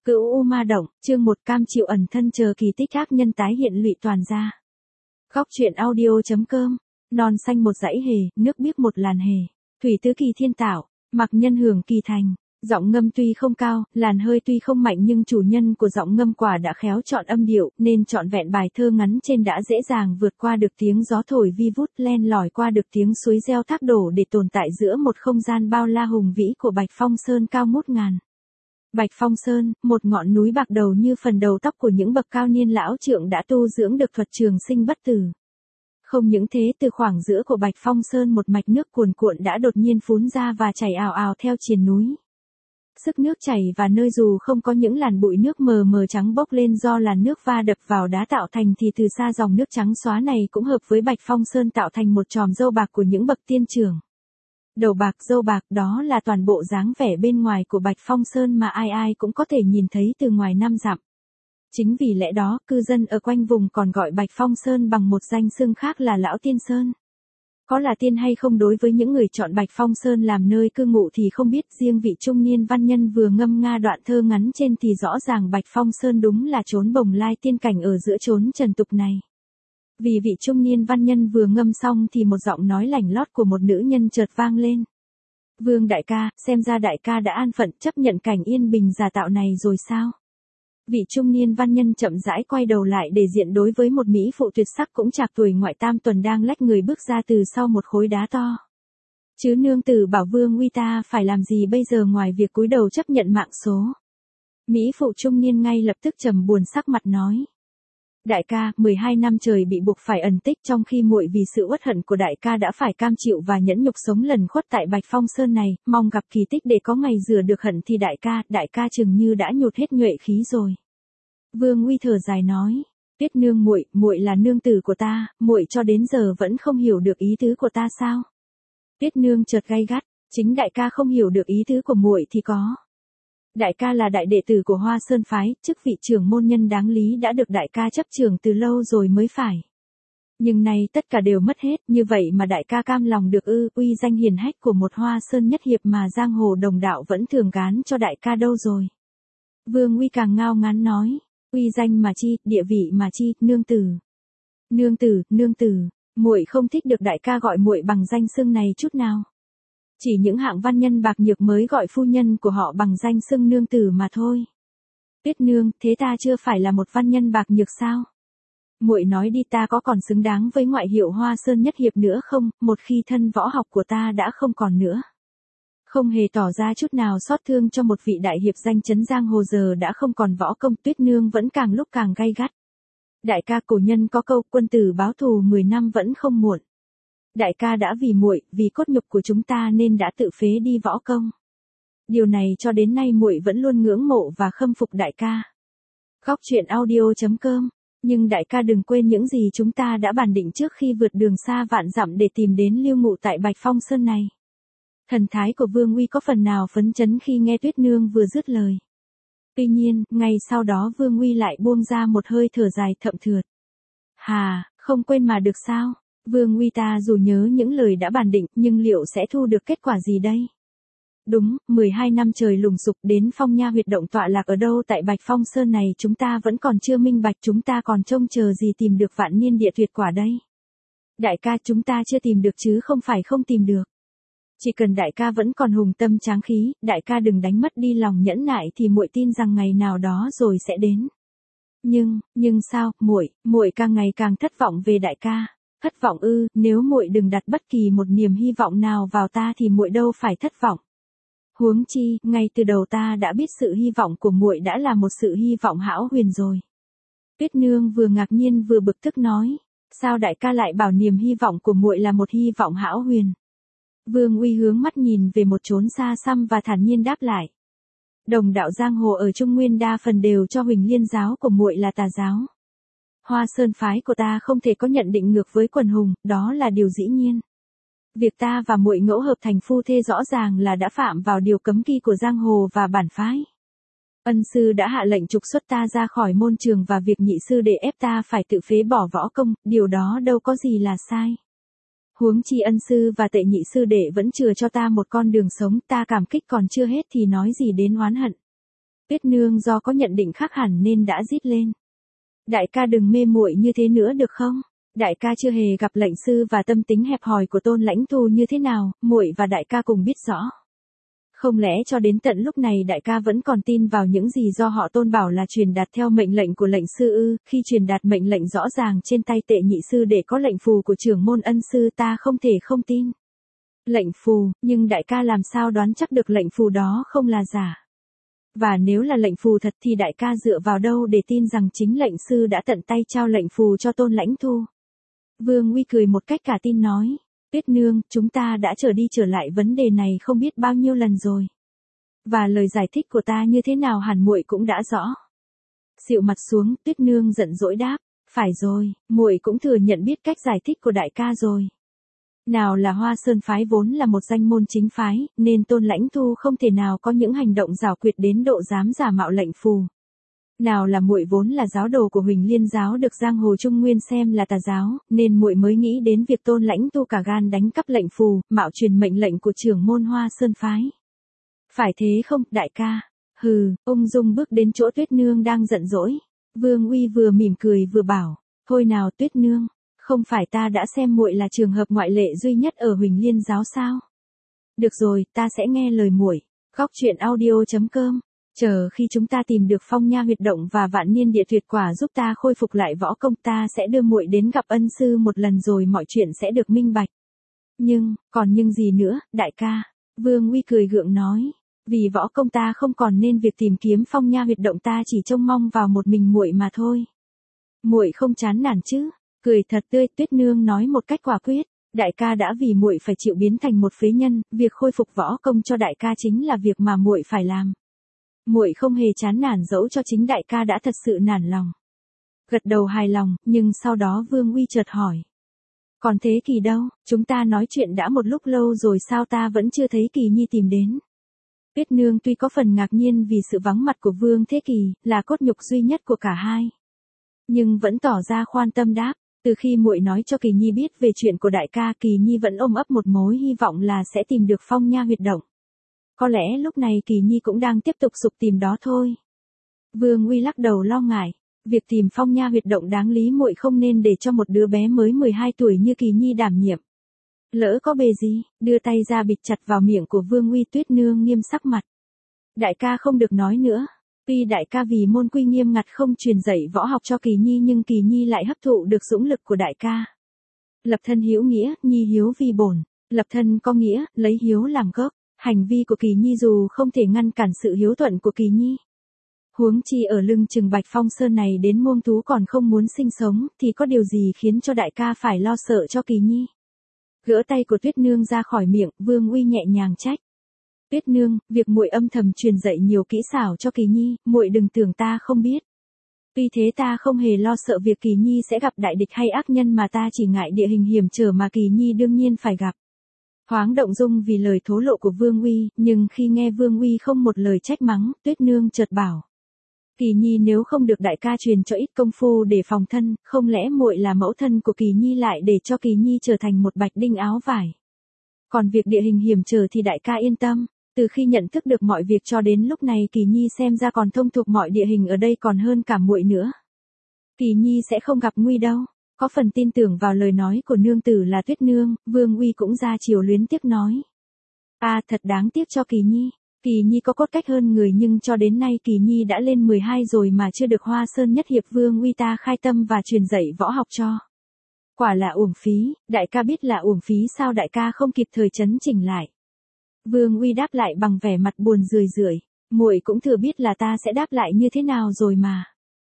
Cửu U Ma Động, chương 1 cam chịu ẩn thân chờ kỳ tích ác nhân tái hiện lụy toàn gia. Góc truyện audio.com, non xanh một dãy hề, nước biếc một làn hề, thủy tứ kỳ thiên tạo, mặc nhân hưởng kỳ thành. Giọng ngâm tuy không cao, làn hơi tuy không mạnh nhưng chủ nhân của giọng ngâm quả đã khéo chọn âm điệu, nên trọn vẹn bài thơ ngắn trên đã dễ dàng vượt qua được tiếng gió thổi vi vút, len lỏi qua được tiếng suối reo thác đổ để tồn tại giữa một không gian bao la hùng vĩ của Bạch Phong Sơn cao ngút ngàn. Bạch Phong Sơn, một ngọn núi bạc đầu như phần đầu tóc của những bậc cao niên lão trượng đã tu dưỡng được thuật trường sinh bất tử. Không những thế, từ khoảng giữa của Bạch Phong Sơn một mạch nước cuồn cuộn đã đột nhiên phún ra và chảy ào ào theo triền núi. Sức nước chảy và nơi dù không có những làn bụi nước mờ mờ trắng bốc lên do làn nước va đập vào đá tạo thành thì từ xa dòng nước trắng xóa này cũng hợp với Bạch Phong Sơn tạo thành một chòm râu bạc của những bậc tiên trưởng. Đầu bạc, râu bạc, đó là toàn bộ dáng vẻ bên ngoài của Bạch Phong Sơn mà ai ai cũng có thể nhìn thấy từ ngoài 5 dặm. Chính vì lẽ đó, cư dân ở quanh vùng còn gọi Bạch Phong Sơn bằng một danh xưng khác là Lão Tiên Sơn. Có là tiên hay không đối với những người chọn Bạch Phong Sơn làm nơi cư ngụ thì không biết, riêng vị trung niên văn nhân vừa ngâm nga đoạn thơ ngắn trên thì rõ ràng Bạch Phong Sơn đúng là chốn bồng lai tiên cảnh ở giữa chốn trần tục này. Vì vị trung niên văn nhân vừa ngâm xong thì một giọng nói lảnh lót của một nữ nhân chợt vang lên. Vương đại ca, xem ra đại ca đã an phận chấp nhận cảnh yên bình giả tạo này rồi sao? Vị trung niên văn nhân chậm rãi quay đầu lại để diện đối với một mỹ phụ tuyệt sắc cũng trạc tuổi ngoại tam tuần đang lách người bước ra từ sau một khối đá to. Chứ nương tử bảo Vương uy ta phải làm gì bây giờ ngoài việc cúi đầu chấp nhận mạng số. Mỹ phụ trung niên ngay lập tức trầm buồn sắc mặt nói. Đại ca, 12 năm trời bị buộc phải ẩn tích trong khi muội vì sự uất hận của đại ca đã phải cam chịu và nhẫn nhục sống lần khuất tại Bạch Phong Sơn này, mong gặp kỳ tích để có ngày rửa được hận thì đại ca chừng như đã nhụt hết nhuệ khí rồi. Vương uy thở dài nói, Tuyết nương muội là nương tử của ta, muội cho đến giờ vẫn không hiểu được ý tứ của ta sao? Tuyết nương chợt gay gắt, chính đại ca không hiểu được ý tứ của muội thì có. Đại ca là đại đệ tử của Hoa Sơn phái, chức vị trưởng môn nhân đáng lý đã được đại ca chấp trưởng từ lâu rồi mới phải. Nhưng nay tất cả đều mất hết, như vậy mà đại ca cam lòng được ư? Uy danh hiển hách của một Hoa Sơn nhất hiệp mà giang hồ đồng đạo vẫn thường gán cho đại ca đâu rồi? Vương uy càng ngao ngán nói, uy danh mà chi, địa vị mà chi, nương tử, muội không thích được đại ca gọi muội bằng danh xưng này chút nào. Chỉ những hạng văn nhân bạc nhược mới gọi phu nhân của họ bằng danh xưng nương tử mà thôi. Tuyết nương, thế ta chưa phải là một văn nhân bạc nhược sao? Muội nói đi, ta có còn xứng đáng với ngoại hiệu Hoa Sơn nhất hiệp nữa không, một khi thân võ học của ta đã không còn nữa. Không hề tỏ ra chút nào xót thương cho một vị đại hiệp danh chấn giang hồ giờ đã không còn võ công. Tuyết nương vẫn càng lúc càng gay gắt. Đại ca, cổ nhân có câu quân tử báo thù 10 năm vẫn không muộn. Đại ca đã vì muội, vì cốt nhục của chúng ta nên đã tự phế đi võ công. Điều này cho đến nay muội vẫn luôn ngưỡng mộ và khâm phục đại ca. Góc truyện audio.com, nhưng đại ca đừng quên những gì chúng ta đã bàn định trước khi vượt đường xa vạn dặm để tìm đến lưu ngụ tại Bạch Phong Sơn này. Thần thái của Vương uy có phần nào phấn chấn khi nghe Tuyết nương vừa dứt lời. Tuy nhiên, ngay sau đó Vương uy lại buông ra một hơi thở dài thậm thượt. Hà, không quên mà được sao? Vương uy ta dù nhớ những lời đã bàn định nhưng liệu sẽ thu được kết quả gì đây? Đúng, 12 năm trời lùng sục đến Phong Nha huyệt động tọa lạc ở đâu tại Bạch Phong Sơn này chúng ta vẫn còn chưa minh bạch, chúng ta còn trông chờ gì tìm được vạn niên địa tuyệt quả đây? Đại ca, chúng ta chưa tìm được chứ không phải không tìm được. Chỉ cần đại ca vẫn còn hùng tâm tráng khí, đại ca đừng đánh mất đi lòng nhẫn nại thì muội tin rằng ngày nào đó rồi sẽ đến. Nhưng sao, muội càng ngày càng thất vọng về đại ca. Thất vọng ư? Nếu muội đừng đặt bất kỳ một niềm hy vọng nào vào ta thì muội đâu phải thất vọng. Huống chi, ngay từ đầu ta đã biết sự hy vọng của muội đã là một sự hy vọng hão huyền rồi. Tuyết nương vừa ngạc nhiên vừa bực tức nói, sao đại ca lại bảo niềm hy vọng của muội là một hy vọng hão huyền? Vương uy hướng mắt nhìn về một chốn xa xăm và thản nhiên đáp lại. Đồng đạo giang hồ ở Trung Nguyên đa phần đều cho Huỳnh Liên giáo của muội là tà giáo. Hoa Sơn phái của ta không thể có nhận định ngược với quần hùng, đó là điều dĩ nhiên. Việc ta và muội ngẫu hợp thành phu thê rõ ràng là đã phạm vào điều cấm kỵ của giang hồ và bản phái. Ân sư đã hạ lệnh trục xuất ta ra khỏi môn trường và việc nhị sư để ép ta phải tự phế bỏ võ công, điều đó đâu có gì là sai. Huống chi ân sư và tệ nhị sư đệ vẫn chừa cho ta một con đường sống, ta cảm kích còn chưa hết thì nói gì đến oán hận. Tuyết Nương do có nhận định khác hẳn nên đã rít lên. Đại ca đừng mê muội như thế nữa được không? Đại ca chưa hề gặp lệnh sư và tâm tính hẹp hòi của Tôn Lãnh Thu như thế nào, muội và đại ca cùng biết rõ. Không lẽ cho đến tận lúc này đại ca vẫn còn tin vào những gì do họ Tôn bảo là truyền đạt theo mệnh lệnh của lệnh sư ư? Khi truyền đạt mệnh lệnh rõ ràng trên tay Tệ nhị sư để có lệnh phù của trưởng môn ân sư, ta không thể không tin. Lệnh phù, nhưng đại ca làm sao đoán chắc được lệnh phù đó không là giả? Và nếu là lệnh phù thật thì đại ca dựa vào đâu để tin rằng chính lệnh sư đã tận tay trao lệnh phù cho Tôn Lãnh Thu? Vương Uy cười một cách cả tin nói. Tuyết Nương, chúng ta đã trở đi trở lại vấn đề này không biết bao nhiêu lần rồi. Và lời giải thích của ta như thế nào hẳn muội cũng đã rõ. Xịu mặt xuống, Tuyết Nương giận dỗi đáp. Phải rồi, muội cũng thừa nhận biết cách giải thích của đại ca rồi. Nào là Hoa Sơn phái vốn là một danh môn chính phái, nên Tôn Lãnh Thu không thể nào có những hành động giảo quyệt đến độ dám giả mạo lệnh phù. Nào là muội vốn là giáo đồ của Huỳnh Liên giáo được giang hồ Trung Nguyên xem là tà giáo, nên muội mới nghĩ đến việc Tôn Lãnh Thu cả gan đánh cắp lệnh phù, mạo truyền mệnh lệnh của trưởng môn Hoa Sơn phái. Phải thế không, đại ca? Hừ, ung dung bước đến chỗ Tuyết Nương đang giận dỗi. Vương Uy vừa mỉm cười vừa bảo, thôi nào Tuyết Nương, không phải ta đã xem muội là trường hợp ngoại lệ duy nhất ở Huỳnh Liên giáo sao? Được rồi, ta sẽ nghe lời muội. Góc truyện audio.com. Chờ khi chúng ta tìm được Phong Nha huyệt động và Vạn Niên địa tuyệt quả giúp ta khôi phục lại võ công, ta sẽ đưa muội đến gặp ân sư một lần rồi mọi chuyện sẽ được minh bạch. Còn nhưng gì nữa, đại ca? Vương Uy cười gượng nói. Vì võ công ta không còn nên việc tìm kiếm Phong Nha huyệt động ta chỉ trông mong vào một mình muội mà thôi. Muội không chán nản chứ? Cười thật tươi, Tuyết Nương nói một cách quả quyết. Đại ca đã vì muội phải chịu biến thành một phế nhân, việc khôi phục võ công cho đại ca chính là việc mà muội phải làm. Muội không hề chán nản dẫu cho chính đại ca đã thật sự nản lòng. Gật đầu hài lòng, nhưng sau đó Vương Uy chợt hỏi. Còn Thế Kỳ đâu? Chúng ta nói chuyện đã một lúc lâu rồi sao ta vẫn chưa thấy Kỳ Nhi tìm đến? Tuyết Nương tuy có phần ngạc nhiên vì sự vắng mặt của Vương Thế Kỳ, là cốt nhục duy nhất của cả hai, nhưng vẫn tỏ ra khoan tâm đáp. Từ khi muội nói cho Kỳ Nhi biết về chuyện của đại ca, Kỳ Nhi vẫn ôm ấp một mối hy vọng là sẽ tìm được Phong Nha huyệt động. Có lẽ lúc này Kỳ Nhi cũng đang tiếp tục sục tìm đó thôi. Vương Uy lắc đầu lo ngại. Việc tìm Phong Nha huyệt động đáng lý muội không nên để cho một đứa bé mới 12 tuổi như Kỳ Nhi đảm nhiệm. Lỡ có bề gì, đưa tay ra bịt chặt vào miệng của Vương Uy. Tuyết Nương nghiêm sắc mặt. Đại ca không được nói nữa. Tuy đại ca vì môn quy nghiêm ngặt không truyền dạy võ học cho Kỳ Nhi nhưng Kỳ Nhi lại hấp thụ được dũng lực của đại ca. Lập thân hữu nghĩa, nhi hiếu vi bổn. Lập thân có nghĩa, lấy hiếu làm gốc. Hành vi của Kỳ Nhi dù không thể ngăn cản sự hiếu thuận của Kỳ Nhi. Huống chi ở lưng chừng Bạch Phong Sơn này đến muông thú còn không muốn sinh sống, thì có điều gì khiến cho đại ca phải lo sợ cho Kỳ Nhi? Gỡ tay của Tuyết Nương ra khỏi miệng, Vương Uy nhẹ nhàng trách. Tuyết Nương, việc muội âm thầm truyền dạy nhiều kỹ xảo cho Kỳ Nhi, muội đừng tưởng ta không biết. Tuy thế ta không hề lo sợ việc Kỳ Nhi sẽ gặp đại địch hay ác nhân, mà ta chỉ ngại địa hình hiểm trở mà Kỳ Nhi đương nhiên phải gặp. Thoáng động dung vì lời thố lộ của Vương Uy, nhưng khi nghe Vương Uy không một lời trách mắng, Tuyết Nương chợt bảo. Kỳ Nhi nếu không được đại ca truyền cho ít công phu để phòng thân, không lẽ muội là mẫu thân của Kỳ Nhi lại để cho Kỳ Nhi trở thành một bạch đinh áo vải? Còn việc địa hình hiểm trở thì đại ca yên tâm, từ khi nhận thức được mọi việc cho đến lúc này Kỳ Nhi xem ra còn thông thuộc mọi địa hình ở đây còn hơn cả muội nữa. Kỳ Nhi sẽ không gặp nguy đâu. Có phần tin tưởng vào lời nói của nương tử là Tuyết Nương, Vương Uy cũng ra chiều luyến tiếc nói. Thật đáng tiếc cho Kỳ Nhi. Kỳ Nhi có cốt cách hơn người nhưng cho đến nay Kỳ Nhi đã lên 12 rồi mà chưa được Hoa Sơn nhất hiệp Vương Uy ta khai tâm và truyền dạy võ học cho. Quả là uổng phí, đại ca biết là uổng phí sao đại ca không kịp thời chấn chỉnh lại. Vương Uy đáp lại bằng vẻ mặt buồn rười rượi, muội cũng thừa biết là ta sẽ đáp lại như thế nào rồi mà.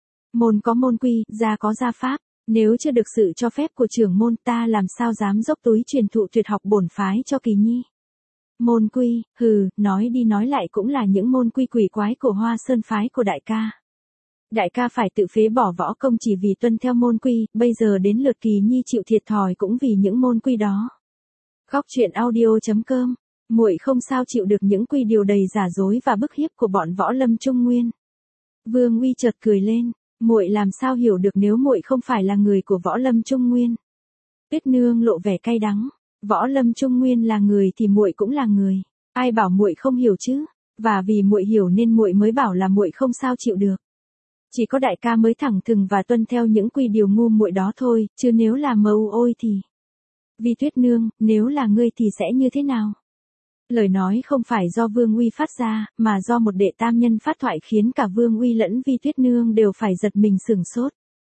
Môn có môn quy, gia có gia pháp. Nếu chưa được sự cho phép của trưởng môn ta làm sao dám dốc túi truyền thụ tuyệt học bổn phái cho Kỳ Nhi. Môn quy, nói đi nói lại cũng là những môn quy quỷ quái của Hoa Sơn phái của đại ca. Đại ca phải tự phế bỏ võ công chỉ vì tuân theo môn quy, bây giờ đến lượt Kỳ Nhi chịu thiệt thòi cũng vì những môn quy đó. Góc truyện audio.com. Muội không sao chịu được những quy điều đầy giả dối và bức hiếp của bọn võ lâm Trung Nguyên. Vương Uy chợt cười lên. Muội làm sao hiểu được nếu muội không phải là người của võ lâm Trung Nguyên? Tuyết Nương lộ vẻ cay đắng. Võ lâm Trung Nguyên là người thì muội cũng là người. Ai bảo muội không hiểu chứ? Và vì muội hiểu nên muội mới bảo là muội không sao chịu được. Chỉ có đại ca mới thẳng thừng và tuân theo những quy điều ngu muội đó thôi, chứ nếu là mưu ôi thì... Vi Tuyết Nương, nếu là ngươi thì sẽ như thế nào? Lời nói không phải do Vương Uy phát ra, mà do một đệ tam nhân phát thoại khiến cả Vương Uy lẫn Vi Tuyết Nương đều phải giật mình sửng sốt.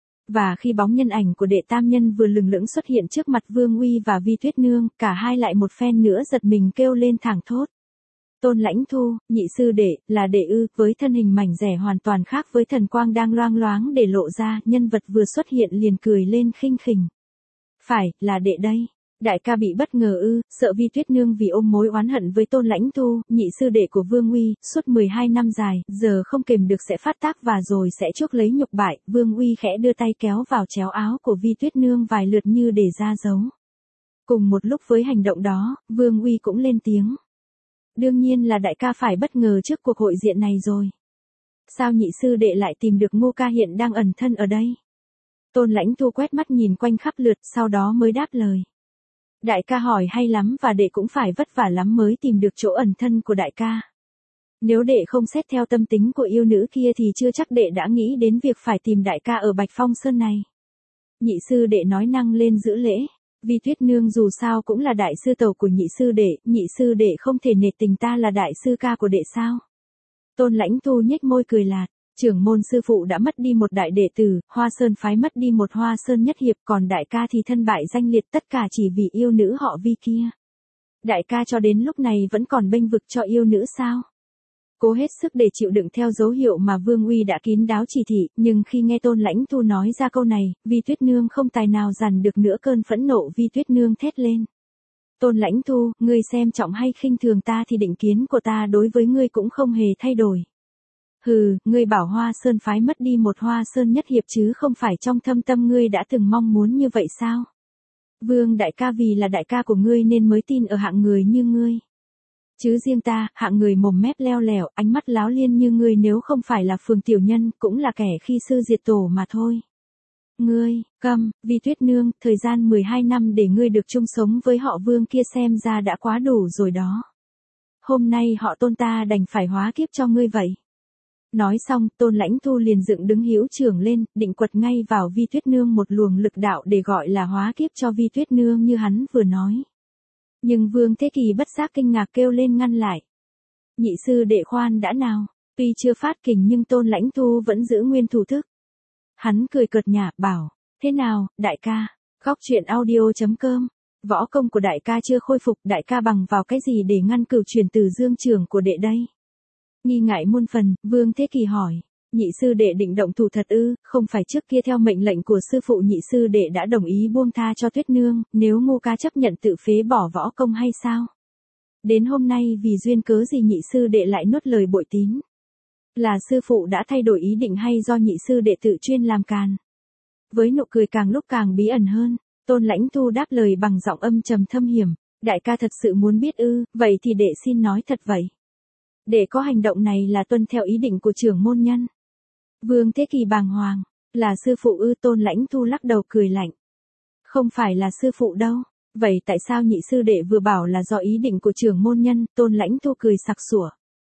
Và khi bóng nhân ảnh của đệ tam nhân vừa lừng lững xuất hiện trước mặt Vương Uy và Vi Tuyết Nương, cả hai lại một phen nữa giật mình kêu lên thảng thốt. Tôn Lãnh Thu, nhị sư đệ, là đệ ư, với thân hình mảnh dẻ hoàn toàn khác với thần quang đang loang loáng để lộ ra, nhân vật vừa xuất hiện liền cười lên khinh khỉnh. Phải, là đệ đây. Đại ca bị bất ngờ ư, sợ Vi Tuyết Nương vì ôm mối oán hận với Tôn Lãnh Thu, nhị sư đệ của Vương Uy, suốt 12 năm dài, giờ không kềm được sẽ phát tác và rồi sẽ chuốc lấy nhục bại, Vương Uy khẽ đưa tay kéo vào chéo áo của Vi Tuyết Nương vài lượt như để ra dấu. Cùng một lúc với hành động đó, Vương Uy cũng lên tiếng. Đương nhiên là đại ca phải bất ngờ trước cuộc hội diện này rồi. Sao nhị sư đệ lại tìm được Ngô ca hiện đang ẩn thân ở đây? Tôn Lãnh Thu quét mắt nhìn quanh khắp lượt, sau đó mới đáp lời. Đại ca hỏi hay lắm và đệ cũng phải vất vả lắm mới tìm được chỗ ẩn thân của đại ca. Nếu đệ không xét theo tâm tính của yêu nữ kia thì chưa chắc đệ đã nghĩ đến việc phải tìm đại ca ở Bạch Phong Sơn này. Nhị sư đệ nói năng lên giữ lễ. Vi Tuyết Nương dù sao cũng là đại sư tẩu của nhị sư đệ không thể nể tình ta là đại sư ca của đệ sao? Tôn Lãnh Thu nhếch môi cười lạt, trưởng môn sư phụ đã mất đi một đại đệ tử, Hoa Sơn phái mất đi một Hoa Sơn nhất hiệp, còn đại ca thì thân bại danh liệt, tất cả chỉ vì yêu nữ họ Vi kia. Đại ca cho đến lúc này vẫn còn bênh vực cho yêu nữ sao? Cố hết sức để chịu đựng theo dấu hiệu mà Vương Uy đã kín đáo chỉ thị, nhưng khi nghe Tôn Lãnh Thu nói ra câu này, Vi Tuyết Nương không tài nào dằn được nữa cơn phẫn nộ. Vi Tuyết Nương thét lên. Tôn Lãnh Thu, ngươi xem trọng hay khinh thường ta thì định kiến của ta đối với ngươi cũng không hề thay đổi. Hừ, ngươi bảo Hoa Sơn phái mất đi một Hoa Sơn nhất hiệp chứ không phải trong thâm tâm ngươi đã từng mong muốn như vậy sao? Vương đại ca vì là đại ca của ngươi nên mới tin ở hạng người như ngươi. Chứ riêng ta, hạng người mồm mép leo lẻo, ánh mắt láo liên như ngươi nếu không phải là Phường tiểu nhân, cũng là kẻ khi sư diệt tổ mà thôi. Ngươi, câm, Vi Tuyết Nương, thời gian 12 năm để ngươi được chung sống với họ Vương kia xem ra đã quá đủ rồi đó. Hôm nay họ Tôn ta đành phải hóa kiếp cho ngươi vậy. Nói xong, Tôn Lãnh Thu liền dựng đứng hữu trưởng lên, định quật ngay vào Vi Tuyết Nương một luồng lực đạo để gọi là hóa kiếp cho Vi Tuyết Nương như hắn vừa nói. Nhưng Vương Thế Kỳ bất giác kinh ngạc kêu lên ngăn lại. Nhị sư đệ khoan đã nào, tuy chưa phát kình nhưng Tôn Lãnh Thu vẫn giữ nguyên thủ thức. Hắn cười cợt nhả, bảo, thế nào, đại ca, góc truyện audio.com, võ công của đại ca chưa khôi phục, đại ca bằng vào cái gì để ngăn cửu truyền từ dương trưởng của đệ đây? Nghi ngại muôn phần, Vương Thế Kỳ hỏi, nhị sư đệ định động thủ thật ư, không phải trước kia theo mệnh lệnh của sư phụ nhị sư đệ đã đồng ý buông tha cho Tuyết Nương, nếu Ngô ca chấp nhận tự phế bỏ võ công hay sao? Đến hôm nay vì duyên cớ gì nhị sư đệ lại nuốt lời bội tín? Là sư phụ đã thay đổi ý định hay do nhị sư đệ tự chuyên làm càn? Với nụ cười càng lúc càng bí ẩn hơn, Tôn Lãnh Thu đáp lời bằng giọng âm trầm thâm hiểm, đại ca thật sự muốn biết ư, vậy thì đệ xin nói thật vậy. Đệ có hành động này là tuân theo ý định của trưởng môn nhân. Vương Thế Kỳ bàng hoàng, là sư phụ ư? Tôn Lãnh Thu lắc đầu cười lạnh. Không phải là sư phụ đâu, vậy tại sao nhị sư đệ vừa bảo là do ý định của trưởng môn nhân? Tôn Lãnh Thu cười sặc sủa.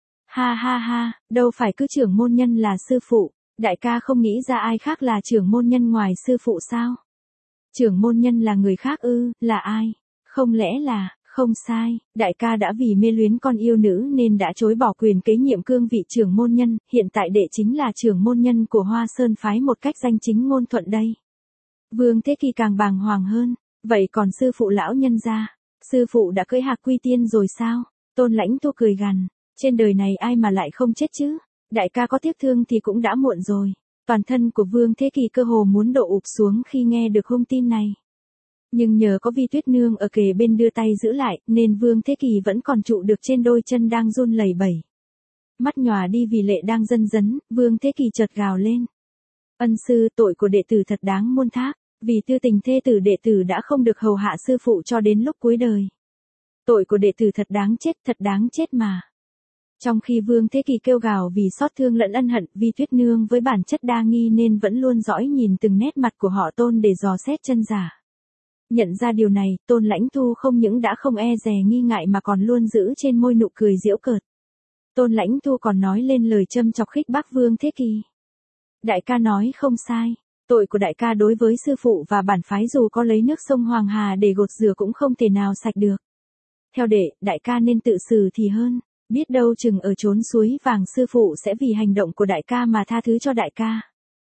Ha ha ha, đâu phải cứ trưởng môn nhân là sư phụ, đại ca không nghĩ ra ai khác là trưởng môn nhân ngoài sư phụ sao? Trưởng môn nhân là người khác ư, là ai? Không lẽ là... Không sai, đại ca đã vì mê luyến con yêu nữ nên đã chối bỏ quyền kế nhiệm cương vị trưởng môn nhân, hiện tại đệ chính là trưởng môn nhân của Hoa Sơn phái một cách danh chính ngôn thuận đây. Vương Thế Kỳ càng bàng hoàng hơn, vậy còn sư phụ lão nhân gia, sư phụ đã cưỡi hạc quy tiên rồi sao? Tôn Lãnh Thu cười gằn, trên đời này ai mà lại không chết chứ, đại ca có tiếc thương thì cũng đã muộn rồi. Toàn thân của Vương Thế Kỳ cơ hồ muốn đổ ụp xuống khi nghe được hung tin này. Nhưng nhờ có Vi Tuyết Nương ở kề bên đưa tay giữ lại, nên Vương Thế Kỳ vẫn còn trụ được trên đôi chân đang run lẩy bẩy. Mắt nhòa đi vì lệ đang dần dấn, Vương Thế Kỳ chợt gào lên. Ân sư, tội của đệ tử thật đáng muôn thác, vì tư tình thê tử đệ tử đã không được hầu hạ sư phụ cho đến lúc cuối đời. Tội của đệ tử thật đáng chết mà. Trong khi Vương Thế Kỳ kêu gào vì xót thương lẫn ân hận, Vi Tuyết Nương với bản chất đa nghi nên vẫn luôn dõi nhìn từng nét mặt của họ Tôn để dò xét chân giả. Nhận ra điều này, Tôn Lãnh Thu không những đã không e dè nghi ngại mà còn luôn giữ trên môi nụ cười giễu cợt. Tôn Lãnh Thu còn nói lên lời châm chọc khích bác Vương Thế Kỳ. Đại ca nói không sai, tội của đại ca đối với sư phụ và bản phái dù có lấy nước sông Hoàng Hà để gột rửa cũng không thể nào sạch được. Theo đệ, đại ca nên tự xử thì hơn, biết đâu chừng ở chốn suối vàng sư phụ sẽ vì hành động của đại ca mà tha thứ cho đại ca.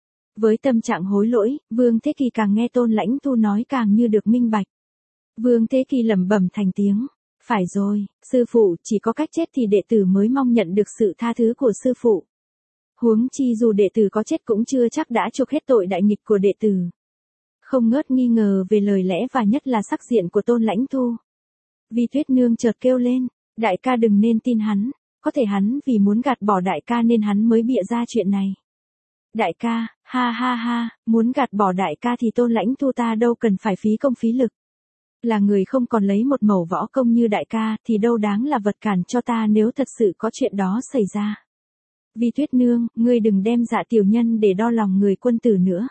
Với tâm trạng hối lỗi, Vương Thế Kỳ càng nghe Tôn Lãnh Thu nói càng như được minh bạch. Vương Thế Kỳ lẩm bẩm thành tiếng, phải rồi, sư phụ, chỉ có cách chết thì đệ tử mới mong nhận được sự tha thứ của sư phụ. Huống chi dù đệ tử có chết cũng chưa chắc đã chuộc hết tội đại nghịch của đệ tử. Không ngớt nghi ngờ về lời lẽ và nhất là sắc diện của Tôn Lãnh Thu. Vi Tuyết Nương chợt kêu lên, đại ca đừng nên tin hắn, có thể hắn vì muốn gạt bỏ đại ca nên hắn mới bịa ra chuyện này. Đại ca, ha ha ha, muốn gạt bỏ đại ca thì Tôn Lãnh Thu ta đâu cần phải phí công phí lực. Là người không còn lấy một mẩu võ công như đại ca thì đâu đáng là vật cản cho ta nếu thật sự có chuyện đó xảy ra. Vi Tuyết Nương, ngươi đừng đem Dạ tiểu nhân để đo lòng người quân tử nữa.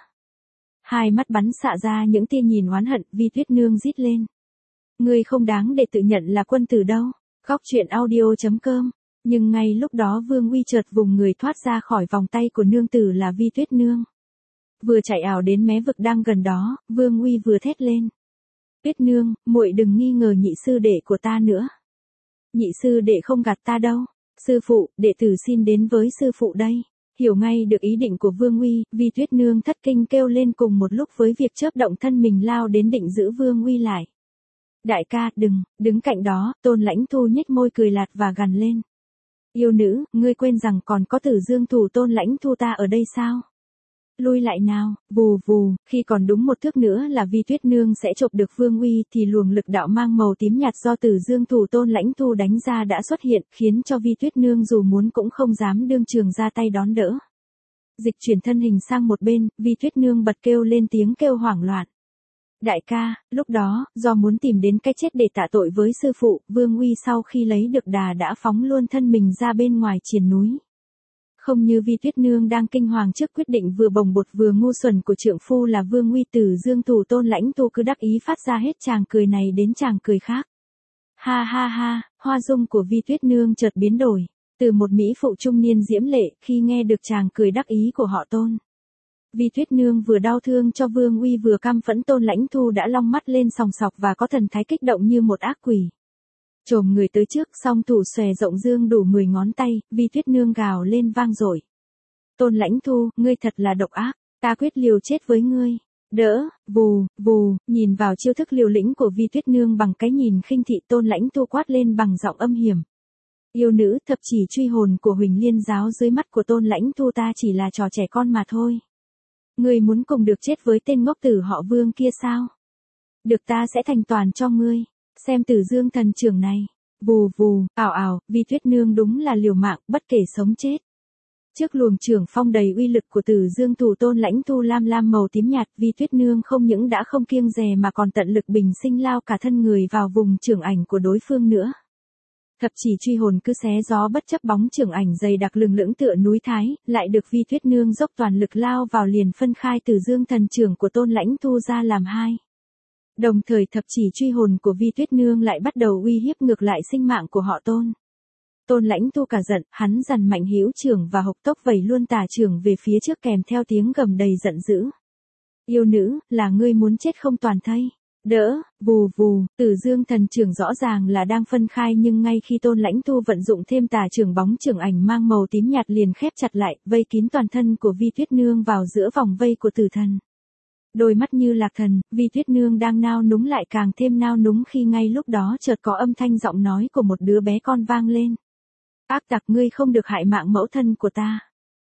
Hai mắt bắn xạ ra những tia nhìn oán hận, Vi Tuyết Nương rít lên. Ngươi không đáng để tự nhận là quân tử đâu. Góc truyện audio.com. Nhưng ngay lúc đó Vương Uy chợt vùng người thoát ra khỏi vòng tay của nương tử là Vi Tuyết Nương. Vừa chạy ảo đến mé vực đang gần đó, Vương Uy vừa thét lên. Tuyết Nương, muội đừng nghi ngờ nhị sư đệ của ta nữa. Nhị sư đệ không gạt ta đâu. Sư phụ, đệ tử xin đến với sư phụ đây. Hiểu ngay được ý định của Vương Uy, Vi Tuyết Nương thất kinh kêu lên cùng một lúc với việc chớp động thân mình lao đến định giữ Vương Uy lại. Đại ca, đừng, đứng cạnh đó, Tôn Lãnh Thu nhếch môi cười lạt và gằn lên. Yêu nữ, ngươi quên rằng còn có Tử Dương thủ Tôn Lãnh Thu ta ở đây sao? Lui lại nào, vù vù, khi còn đúng một thước nữa là Vi Tuyết Nương sẽ chộp được Vương Uy thì luồng lực đạo mang màu tím nhạt do Tử Dương thủ Tôn Lãnh Thu đánh ra đã xuất hiện, khiến cho Vi Tuyết Nương dù muốn cũng không dám đương trường ra tay đón đỡ. Dịch chuyển thân hình sang một bên, Vi Tuyết Nương bật kêu lên tiếng kêu hoảng loạn. Đại ca, lúc đó, do muốn tìm đến cái chết để tạ tội với sư phụ, Vương Uy sau khi lấy được đà đã phóng luôn thân mình ra bên ngoài triền núi. Không như Vi Tuyết Nương đang kinh hoàng trước quyết định vừa bồng bột vừa ngu xuẩn của trượng phu là Vương Uy, Tử Dương thủ Tôn Lãnh Thu cứ đắc ý phát ra hết tràng cười này đến tràng cười khác. Ha ha ha, hoa dung của Vi Tuyết Nương chợt biến đổi, từ một mỹ phụ trung niên diễm lệ khi nghe được tràng cười đắc ý của họ Tôn. Vi Tuyết Nương vừa đau thương cho Vương Uy vừa căm phẫn Tôn Lãnh Thu đã long mắt lên sòng sọc và có thần thái kích động như một ác quỷ. Chồm người tới trước, song thủ xòe rộng dương đủ 10 ngón tay, Vi Tuyết Nương gào lên vang dội. Tôn Lãnh Thu, ngươi thật là độc ác, ta quyết liều chết với ngươi. Đỡ, vù, vù, nhìn vào chiêu thức liều lĩnh của Vi Tuyết Nương bằng cái nhìn khinh thị, Tôn Lãnh Thu quát lên bằng giọng âm hiểm. Yêu nữ, thập chỉ truy hồn của Huỳnh Liên giáo dưới mắt của Tôn Lãnh Thu ta chỉ là trò trẻ con mà thôi. Ngươi muốn cùng được chết với tên ngốc tử họ Vương kia sao? Được, ta sẽ thành toàn cho ngươi. Xem Tử Dương thần trưởng này. Vù vù, ảo ảo, Vi Tuyết Nương đúng là liều mạng, bất kể sống chết. Trước luồng trưởng phong đầy uy lực của Tử Dương thủ Tôn Lãnh Thu lam lam màu tím nhạt, Vi Tuyết Nương không những đã không kiêng dè mà còn tận lực bình sinh lao cả thân người vào vùng trưởng ảnh của đối phương nữa. Thập chỉ truy hồn cứ xé gió bất chấp bóng trưởng ảnh dày đặc lừng lững tựa núi Thái, lại được Vi Tuyết Nương dốc toàn lực lao vào liền phân khai Tử Dương thần trưởng của Tôn Lãnh Thu ra làm hai. Đồng thời thập chỉ truy hồn của Vi Tuyết Nương lại bắt đầu uy hiếp ngược lại sinh mạng của họ Tôn. Tôn Lãnh Thu cả giận, hắn giằn mạnh hữu trưởng và hộc tốc vẩy luôn tả trưởng về phía trước kèm theo tiếng gầm đầy giận dữ. Yêu nữ, là ngươi muốn chết không toàn thây. Đỡ, vù vù, Tử Dương thần trưởng rõ ràng là đang phân khai nhưng ngay khi Tôn Lãnh Thu vận dụng thêm tà trưởng bóng trưởng ảnh mang màu tím nhạt liền khép chặt lại, vây kín toàn thân của Vi Tuyết Nương vào giữa vòng vây của tử thần. Đôi mắt như lạc thần, Vi Tuyết Nương đang nao núng lại càng thêm nao núng khi ngay lúc đó chợt có âm thanh giọng nói của một đứa bé con vang lên. Ác tặc, ngươi không được hại mạng mẫu thân của ta.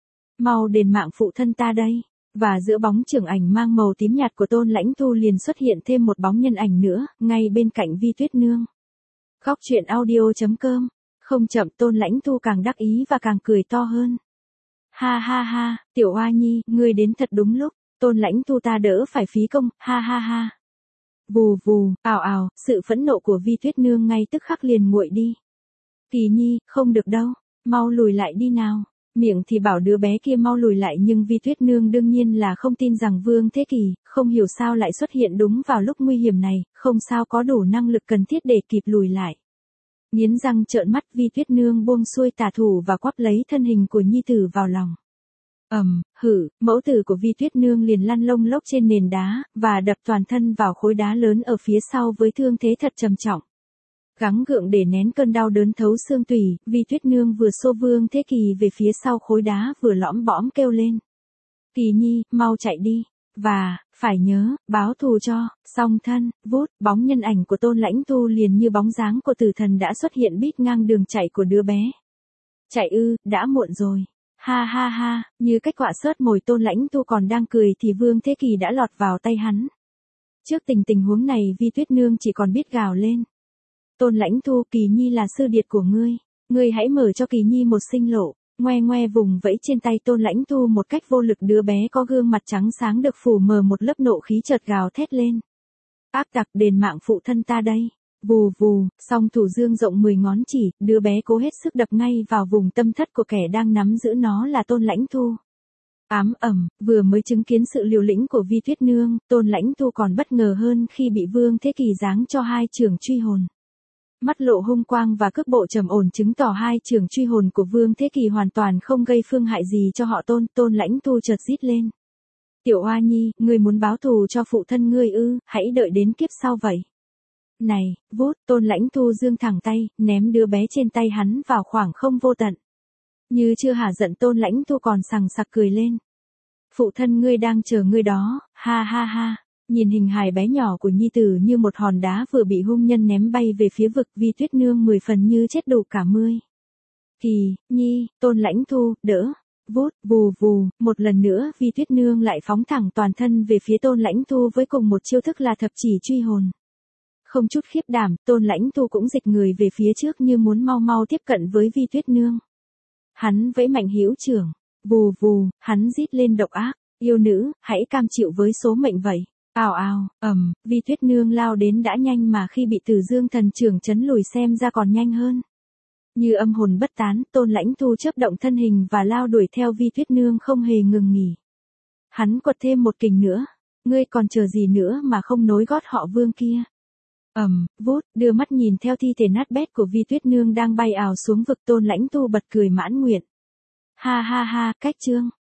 Mau đền mạng phụ thân ta đây. Và giữa bóng trưởng ảnh mang màu tím nhạt của Tôn Lãnh Thu liền xuất hiện thêm một bóng nhân ảnh nữa, ngay bên cạnh Vi Tuyết Nương. Góc truyện audio.com. Không chậm, Tôn Lãnh Thu càng đắc ý và càng cười to hơn. Ha ha ha, tiểu oa nhi, ngươi đến thật đúng lúc, Tôn Lãnh Thu ta đỡ phải phí công, ha ha ha. Vù vù, ảo ảo, sự phẫn nộ của Vi Tuyết Nương ngay tức khắc liền nguội đi. Kỳ nhi, không được đâu, mau lùi lại đi nào. Miệng thì bảo đứa bé kia mau lùi lại nhưng Vi Tuyết Nương đương nhiên là không tin rằng Vương Thế Kỳ, không hiểu sao lại xuất hiện đúng vào lúc nguy hiểm này, không sao có đủ năng lực cần thiết để kịp lùi lại. Nghiến răng trợn mắt, Vi Tuyết Nương buông xuôi tà thủ và quắp lấy thân hình của nhi tử vào lòng. Mẫu tử của Vi Tuyết Nương liền lăn lông lốc trên nền đá, và đập toàn thân vào khối đá lớn ở phía sau với thương thế thật trầm trọng. Gắng gượng để nén cơn đau đớn thấu xương tủy, Vi Tuyết Nương vừa xô Vương Thế Kỳ về phía sau khối đá vừa lõm bõm kêu lên. Kỳ nhi, mau chạy đi. Và, phải nhớ, báo thù cho, song thân, vút, bóng nhân ảnh của Tôn Lãnh Tu liền như bóng dáng của tử thần đã xuất hiện bít ngang đường chạy của đứa bé. Chạy ư, đã muộn rồi. Ha ha ha, như cách quạ sớt mồi Tôn Lãnh Tu còn đang cười thì Vương Thế Kỳ đã lọt vào tay hắn. Trước tình huống này Vi Tuyết Nương chỉ còn biết gào lên. Tôn Lãnh Tu, Kỳ nhi là sư điệt của ngươi hãy mở cho Kỳ nhi một sinh lộ. Ngoe ngoe vùng vẫy trên tay Tôn Lãnh Tu một cách vô lực, đứa bé có gương mặt trắng sáng được phủ mờ một lớp nộ khí chợt gào thét lên. Ác tặc, đền mạng phụ thân ta đây. Vù vù, song thủ dương rộng 10 ngón chỉ, đứa bé cố hết sức đập ngay vào vùng tâm thất của kẻ đang nắm giữ nó là Tôn Lãnh Tu. Ám ẩm, vừa mới chứng kiến sự liều lĩnh của Vi Tuyết Nương, Tôn Lãnh Tu còn bất ngờ hơn khi bị Vương Thế Kỳ giáng cho 2 chưởng truy hồn. Mắt lộ hung quang và cước bộ trầm ổn chứng tỏ 2 chưởng truy hồn của Vương Thế Kỳ hoàn toàn không gây phương hại gì cho họ Tôn Lãnh Tu chợt rít lên. Tiểu Oa Nhi, ngươi muốn báo thù cho phụ thân ngươi ư, hãy đợi đến kiếp sau vậy. Này, vút, Tôn Lãnh Tu giương thẳng tay, ném đứa bé trên tay hắn vào khoảng không vô tận. Như chưa hả giận Tôn Lãnh Tu còn sằng sặc cười lên. Phụ thân ngươi đang chờ ngươi đó, ha ha ha. Nhìn hình hài bé nhỏ của nhi tử như một hòn đá vừa bị hung nhân ném bay về phía vực, Vi Tuyết Nương 10 phần như chết đủ cả mươi. Kỳ, nhi, Tôn Lãnh Tu, đỡ. Vút, vù vù, một lần nữa Vi Tuyết Nương lại phóng thẳng toàn thân về phía Tôn Lãnh Tu với cùng một chiêu thức là thập chỉ truy hồn. Không chút khiếp đảm, Tôn Lãnh Tu cũng dịch người về phía trước như muốn mau mau tiếp cận với Vi Tuyết Nương. Hắn vẫy mạnh hữu trưởng, vù vù, hắn rít lên độc ác, yêu nữ, hãy cam chịu với số mệnh vậy. Ào ào, Vi Tuyết Nương lao đến đã nhanh mà khi bị Tử Dương Thần Trưởng chấn lùi xem ra còn nhanh hơn. Như âm hồn bất tán, Tôn Lãnh Tu chớp động thân hình và lao đuổi theo Vi Tuyết Nương không hề ngừng nghỉ. Hắn quật thêm một kình nữa, ngươi còn chờ gì nữa mà không nối gót họ Vương kia. Vút, đưa mắt nhìn theo thi thể nát bét của Vi Tuyết Nương đang bay ảo xuống vực, Tôn Lãnh Tu bật cười mãn nguyện. Ha ha ha, cách chương.